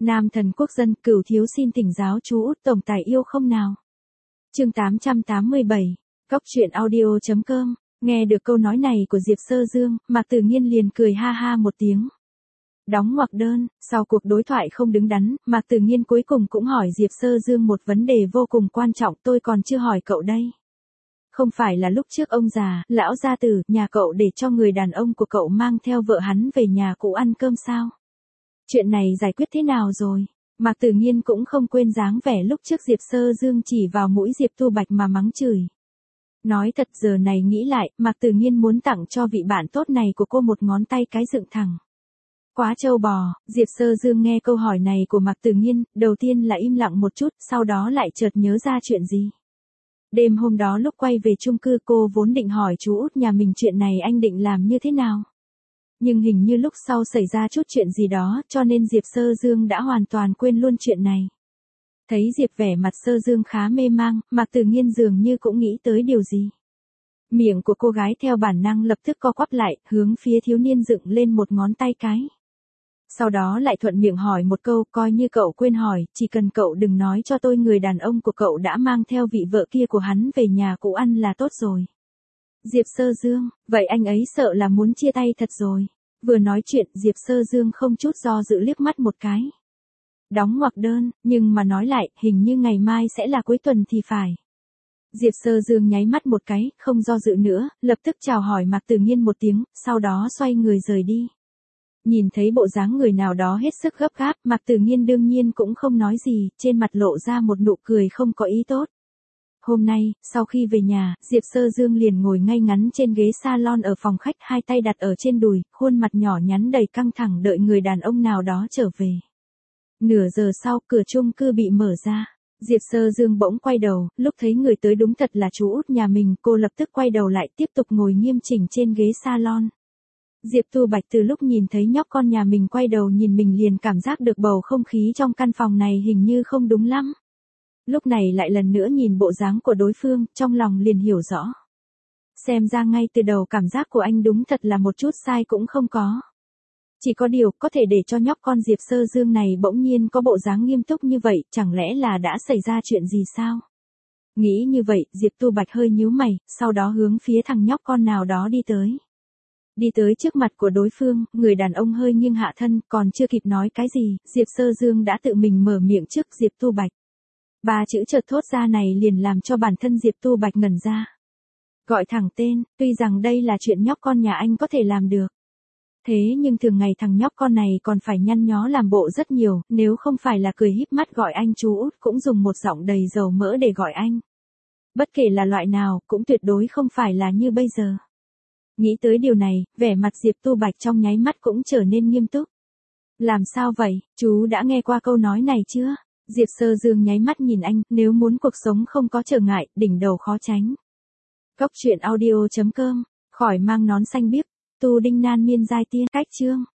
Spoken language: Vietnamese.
Nam thần quốc dân, Cửu thiếu xin thỉnh giáo chú út tổng tài yêu không nào. Chương 887, Cóc truyện audio.com. Nghe được câu nói này của Diệp Sơ Dương, Mạc Tử Nghiên liền cười ha ha một tiếng. Đóng ngoặc đơn, sau cuộc đối thoại không đứng đắn, Mạc Tử Nghiên cuối cùng cũng hỏi Diệp Sơ Dương một vấn đề vô cùng quan trọng, tôi còn chưa hỏi cậu đây. Không phải là lúc trước ông già, lão gia tử, nhà cậu để cho người đàn ông của cậu mang theo vợ hắn về nhà cũ ăn cơm sao? Chuyện này giải quyết thế nào rồi? Mạc Tử Nghiên cũng không quên dáng vẻ lúc trước Diệp Sơ Dương chỉ vào mũi Diệp Tu Bạch mà mắng chửi. Nói thật giờ này nghĩ lại, Mạc Tử Nghiên muốn tặng cho vị bạn tốt này của cô một ngón tay cái dựng thẳng. Quá trâu bò, Diệp Sơ Dương nghe câu hỏi này của Mạc Tử Nghiên, đầu tiên là im lặng một chút, sau đó lại chợt nhớ ra chuyện gì. Đêm hôm đó lúc quay về chung cư cô vốn định hỏi chú út nhà mình chuyện này anh định làm như thế nào. Nhưng hình như lúc sau xảy ra chút chuyện gì đó cho nên Diệp Sơ Dương đã hoàn toàn quên luôn chuyện này. Thấy Diệp vẻ mặt Sơ Dương khá mê mang, Mạc Tử Nghiên dường như cũng nghĩ tới điều gì. Miệng của cô gái theo bản năng lập tức co quắp lại, hướng phía thiếu niên dựng lên một ngón tay cái. Sau đó lại thuận miệng hỏi một câu, coi như cậu quên hỏi, chỉ cần cậu đừng nói cho tôi người đàn ông của cậu đã mang theo vị vợ kia của hắn về nhà cũ ăn là tốt rồi. Diệp Sơ Dương, vậy anh ấy sợ là muốn chia tay thật rồi. Vừa nói chuyện, Diệp Sơ Dương không chút do dự liếc mắt một cái. Đóng ngoặc đơn, nhưng mà nói lại, hình như ngày mai sẽ là cuối tuần thì phải. Diệp Sơ Dương nháy mắt một cái, không do dự nữa, lập tức chào hỏi Mạc Tử Nghiên một tiếng, sau đó xoay người rời đi. Nhìn thấy bộ dáng người nào đó hết sức gấp gáp, Mạc Tử Nghiên đương nhiên cũng không nói gì, trên mặt lộ ra một nụ cười không có ý tốt. Hôm nay, sau khi về nhà, Diệp Sơ Dương liền ngồi ngay ngắn trên ghế salon ở phòng khách, hai tay đặt ở trên đùi, khuôn mặt nhỏ nhắn đầy căng thẳng đợi người đàn ông nào đó trở về. Nửa giờ sau, cửa chung cư bị mở ra. Diệp Sơ Dương bỗng quay đầu, lúc thấy người tới đúng thật là chú út nhà mình, cô lập tức quay đầu lại tiếp tục ngồi nghiêm chỉnh trên ghế salon. Diệp Tu Bạch từ lúc nhìn thấy nhóc con nhà mình quay đầu nhìn mình liền cảm giác được bầu không khí trong căn phòng này hình như không đúng lắm. Lúc này lại lần nữa nhìn bộ dáng của đối phương, trong lòng liền hiểu rõ. Xem ra ngay từ đầu cảm giác của anh đúng thật là một chút sai cũng không có. Chỉ có điều, có thể để cho nhóc con Diệp Sơ Dương này bỗng nhiên có bộ dáng nghiêm túc như vậy, chẳng lẽ là đã xảy ra chuyện gì sao? Nghĩ như vậy, Diệp Tu Bạch hơi nhíu mày, sau đó hướng phía thằng nhóc con nào đó đi tới. Đi tới trước mặt của đối phương, người đàn ông hơi nghiêng hạ thân, còn chưa kịp nói cái gì, Diệp Sơ Dương đã tự mình mở miệng trước Diệp Tu Bạch. Ba chữ chợt thốt ra này liền làm cho bản thân Diệp Tu Bạch ngẩn ra. Gọi thẳng tên, tuy rằng đây là chuyện nhóc con nhà anh có thể làm được. Thế nhưng thường ngày thằng nhóc con này còn phải nhăn nhó làm bộ rất nhiều, nếu không phải là cười híp mắt gọi anh chú út cũng dùng một giọng đầy dầu mỡ để gọi anh. Bất kể là loại nào, cũng tuyệt đối không phải là như bây giờ. Nghĩ tới điều này, vẻ mặt Diệp Tu Bạch trong nháy mắt cũng trở nên nghiêm túc. Làm sao vậy, chú đã nghe qua câu nói này chưa? Diệp Sơ Dương nháy mắt nhìn anh, nếu muốn cuộc sống không có trở ngại, đỉnh đầu khó tránh. Cóc truyện audio.com, khỏi mang nón xanh biếc, tu đinh nan miên giai tiên, cách chương.